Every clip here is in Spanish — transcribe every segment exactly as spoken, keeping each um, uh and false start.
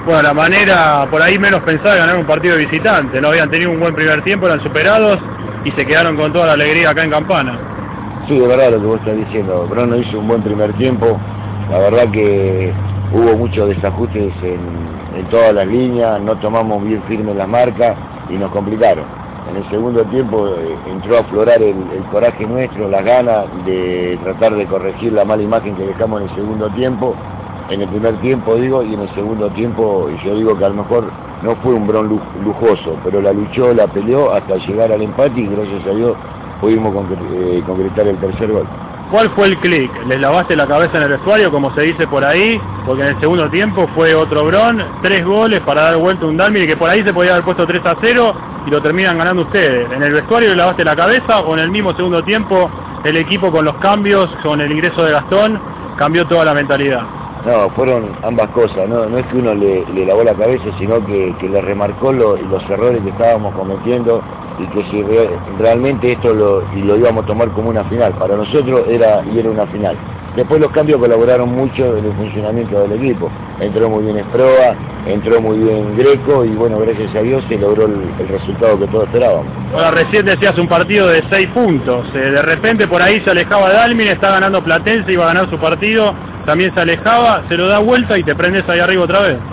Bueno, la manera por ahí menos pensada de ganar un partido de visitante, no habían tenido un buen primer tiempo, eran superados y se quedaron con toda la alegría acá en Campana. Sí, de verdad lo que vos estás diciendo, Brown no hizo un buen primer tiempo, la verdad que hubo muchos desajustes en, en todas las líneas, no tomamos bien firmes las marcas y nos complicaron. En el segundo tiempo eh, entró a aflorar el, el coraje nuestro, las ganas de tratar de corregir la mala imagen que dejamos en el segundo tiempo, en el primer tiempo digo, y en el segundo tiempo yo digo que a lo mejor no fue un Brown lujoso, pero la luchó, la peleó hasta llegar al empate y gracias a Dios pudimos concre eh, concretar el tercer gol. ¿Cuál fue el clic? ¿Les lavaste la cabeza en el vestuario, como se dice por ahí? Porque en el segundo tiempo fue otro Brown, tres goles para dar vuelta a un Dalmine que por ahí se podía haber puesto tres a cero y lo terminan ganando ustedes. ¿En el vestuario le lavaste la cabeza o en el mismo segundo tiempo el equipo con los cambios, con el ingreso de Gastón, cambió toda la mentalidad? No, fueron ambas cosas, no, no es que uno le, le lavó la cabeza, sino que, que le remarcó lo, los errores que estábamos cometiendo y que si re, realmente esto lo, y lo íbamos a tomar como una final, para nosotros era, y era una final. Después los cambios colaboraron mucho en el funcionamiento del equipo, entró muy bien Esproa, entró muy bien Greco y bueno, gracias a Dios se logró el, el resultado que todos esperábamos. Ahora recién decías un partido de seis puntos, eh, de repente por ahí se alejaba Dalmine, está ganando Platense, iba a ganar su partido, también se alejaba, se lo da vuelta y te prendes ahí arriba otra vez.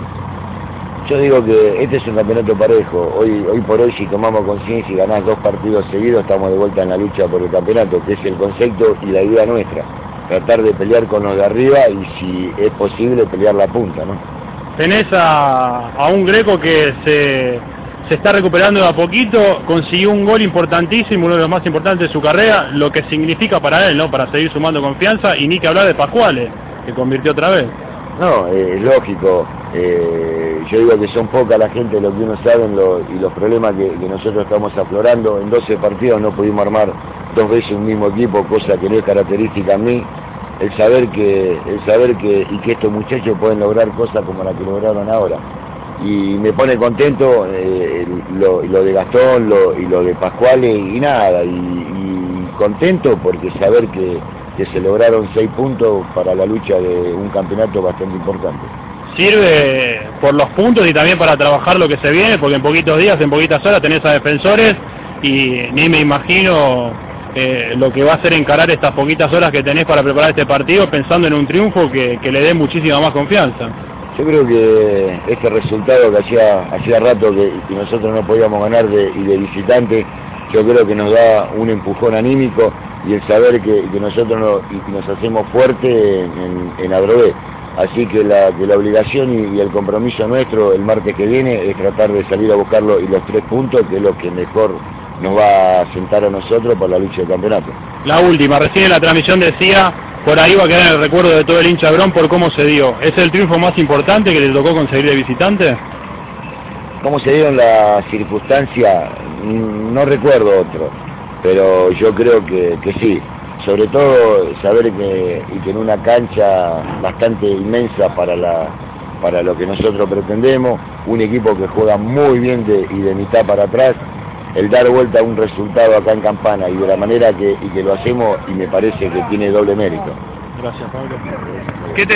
Yo digo que este es un campeonato parejo, hoy, hoy por hoy si tomamos conciencia y ganás dos partidos seguidos estamos de vuelta en la lucha por el campeonato, que es el concepto y la idea nuestra, tratar de pelear con los de arriba y si es posible pelear la punta, ¿no? Tenés a, a un Greco que se, se está recuperando de a poquito, consiguió un gol importantísimo, uno de los más importantes de su carrera, lo que significa para él, ¿no? Para seguir sumando confianza y ni que hablar de Pascuale, que convirtió otra vez. No, es eh, lógico, eh, yo digo que son poca la gente lo que uno sabe lo, y los problemas que, que nosotros estamos aflorando. En doce partidos no pudimos armar dos veces un mismo equipo, cosa que no es característica a mí. El saber que el saber que y que estos muchachos pueden lograr cosas como la que lograron ahora. Y me pone contento eh, lo, lo de Gastón lo, y lo de Pascuale y nada, y, y contento porque saber que que se lograron seis puntos para la lucha de un campeonato bastante importante. Sirve por los puntos y también para trabajar lo que se viene, porque en poquitos días, en poquitas horas tenés a Defensores y ni me imagino eh, lo que va a ser encarar estas poquitas horas que tenés para preparar este partido pensando en un triunfo que, que le dé muchísima más confianza. Yo creo que este resultado que hacía, hacía rato que, que nosotros no podíamos ganar de, y de visitante, yo creo que nos da un empujón anímico y el saber que, que nosotros nos, y nos hacemos fuerte en, en Adrogué. Así que la, que la obligación y, y el compromiso nuestro el martes que viene es tratar de salir a buscarlo y los tres puntos, que es lo que mejor nos va a sentar a nosotros por la lucha del campeonato. La última, recién en la transmisión decía, por ahí va a quedar en el recuerdo de todo el hincha Brown por cómo se dio. ¿Es el triunfo más importante que le tocó conseguir de visitante? ¿Cómo se dieron las circunstancias? No recuerdo otro, pero yo creo que, que sí. Sobre todo saber que, y que en una cancha bastante inmensa para, la, para lo que nosotros pretendemos, un equipo que juega muy bien de, y de mitad para atrás, el dar vuelta a un resultado acá en Campana y de la manera que, y que lo hacemos, y me parece que tiene doble mérito. Gracias, Pablo. ¿Qué te